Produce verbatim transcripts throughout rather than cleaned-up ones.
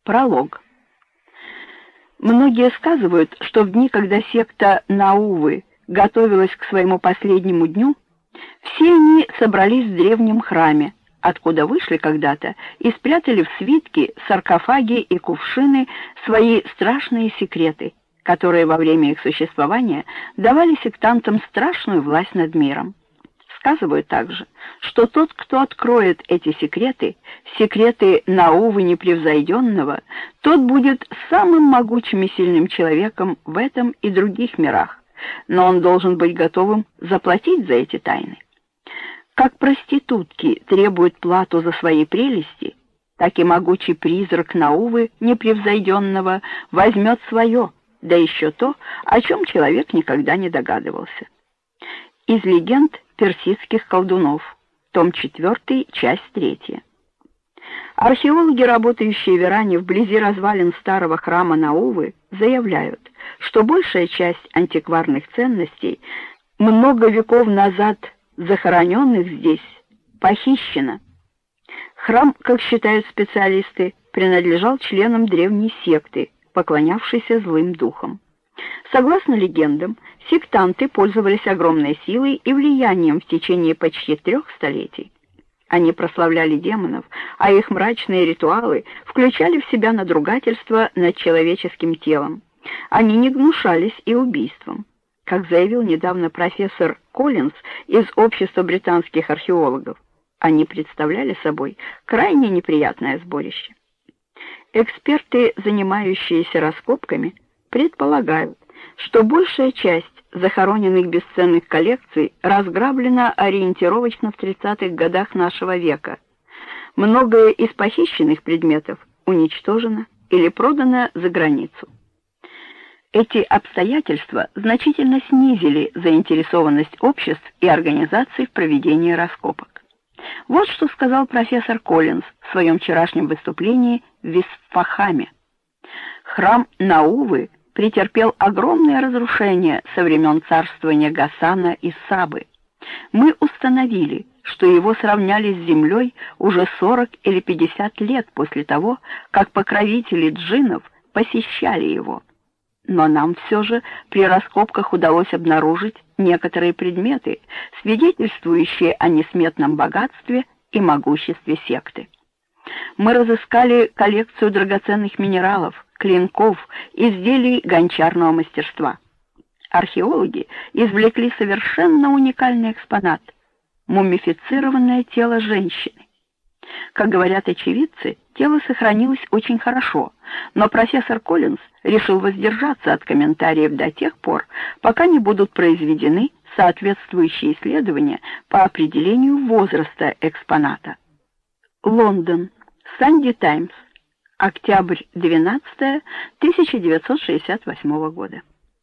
Пролог. Многие сказывают, что в дни, когда секта Наувы готовилась к своему последнему дню, все они собрались в древнем храме, откуда вышли когда-то и спрятали в свитки, саркофаги и кувшины свои страшные секреты, которые во время их существования давали сектантам страшную власть над миром. Сказывают также, что тот, кто откроет эти секреты, секреты Наувы непревзойденного, тот будет самым могучим и сильным человеком в этом и других мирах, но он должен быть готовым заплатить за эти тайны. Как проститутки требуют плату за свои прелести, так и могучий призрак Наувы непревзойденного возьмет свое, да еще то, о чем человек никогда не догадывался. Из легенд персидских колдунов. Том четвёртый, часть третья. Археологи, работающие в Иране вблизи развалин старого храма Наувы, заявляют, что большая часть антикварных ценностей, много веков назад захороненных здесь, похищена. Храм, как считают специалисты, принадлежал членам древней секты, поклонявшейся злым духам. Согласно легендам, сектанты пользовались огромной силой и влиянием в течение почти трех столетий. Они прославляли демонов, а их мрачные ритуалы включали в себя надругательство над человеческим телом. Они не гнушались и убийством. Как заявил недавно профессор Коллинз из Общества британских археологов, они представляли собой крайне неприятное сборище. Эксперты, занимающиеся раскопками, предполагают, что большая часть захороненных бесценных коллекций разграблена ориентировочно в тридцатых годах нашего века. Многое из похищенных предметов уничтожено или продано за границу. Эти обстоятельства значительно снизили заинтересованность обществ и организаций в проведении раскопок. Вот что сказал профессор Коллинз в своем вчерашнем выступлении в Исфахане. Храм Наувы претерпел огромное разрушение со времен царствования Гасана и Сабы. Мы установили, что его сравняли с землей уже сорок или пятьдесят лет после того, как покровители джиннов посещали его. Но нам все же при раскопках удалось обнаружить некоторые предметы, свидетельствующие о несметном богатстве и могуществе секты. Мы разыскали коллекцию драгоценных минералов, клинков, изделий гончарного мастерства. Археологи извлекли совершенно уникальный экспонат — мумифицированное тело женщины. Как говорят очевидцы, тело сохранилось очень хорошо, но профессор Коллинз решил воздержаться от комментариев до тех пор, пока не будут произведены соответствующие исследования по определению возраста экспоната. Лондон. Санди Таймс. Октябрь двенадцатое тысяча девятьсот шестьдесят восьмого года.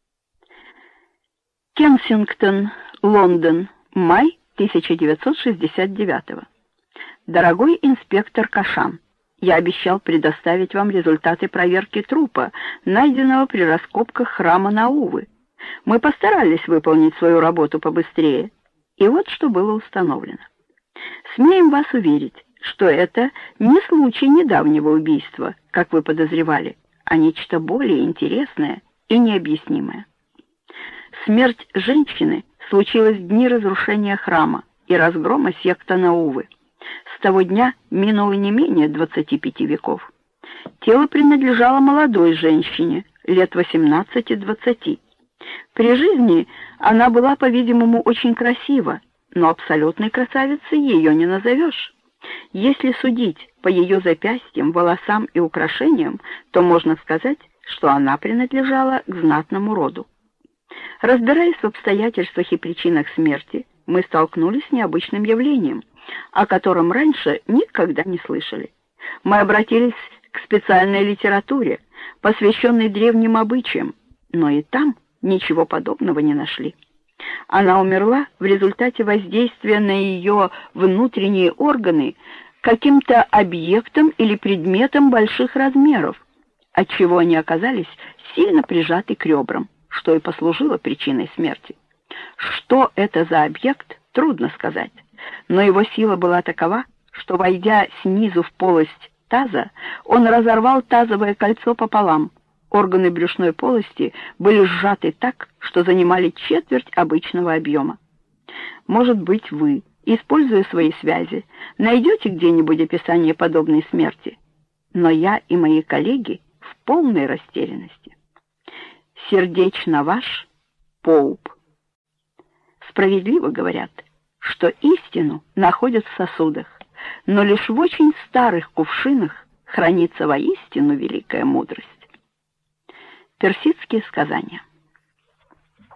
Кенсингтон, Лондон. Май тысяча девятьсот шестьдесят девятого. Дорогой инспектор Кашан, я обещал предоставить вам результаты проверки трупа, найденного при раскопках храма Наувы. Мы постарались выполнить свою работу побыстрее, и вот что было установлено. Смеем вас уверить, что это не случай недавнего убийства, как вы подозревали, а нечто более интересное и необъяснимое. Смерть женщины случилась в дни разрушения храма и разгрома секты Наувы. С того дня минуло не менее двадцати пяти веков. Тело принадлежало молодой женщине, лет восемнадцати-двадцати. При жизни она была, по-видимому, очень красива, но абсолютной красавицей ее не назовешь. Если судить по ее запястьям, волосам и украшениям, то можно сказать, что она принадлежала к знатному роду. Разбираясь в обстоятельствах и причинах смерти, мы столкнулись с необычным явлением, о котором раньше никогда не слышали. Мы обратились к специальной литературе, посвященной древним обычаям, но и там ничего подобного не нашли. Она умерла в результате воздействия на ее внутренние органы каким-то объектом или предметом больших размеров, отчего они оказались сильно прижаты к ребрам, что и послужило причиной смерти. Что это за объект, трудно сказать, но его сила была такова, что, войдя снизу в полость таза, он разорвал тазовое кольцо пополам. Органы брюшной полости были сжаты так, что занимали четверть обычного объема. Может быть, вы, используя свои связи, найдете где-нибудь описание подобной смерти, но я и мои коллеги в полной растерянности. Сердечно ваш Поуп. Справедливо говорят, что истину находят в сосудах, но лишь в очень старых кувшинах хранится воистину великая мудрость. Персидские сказания.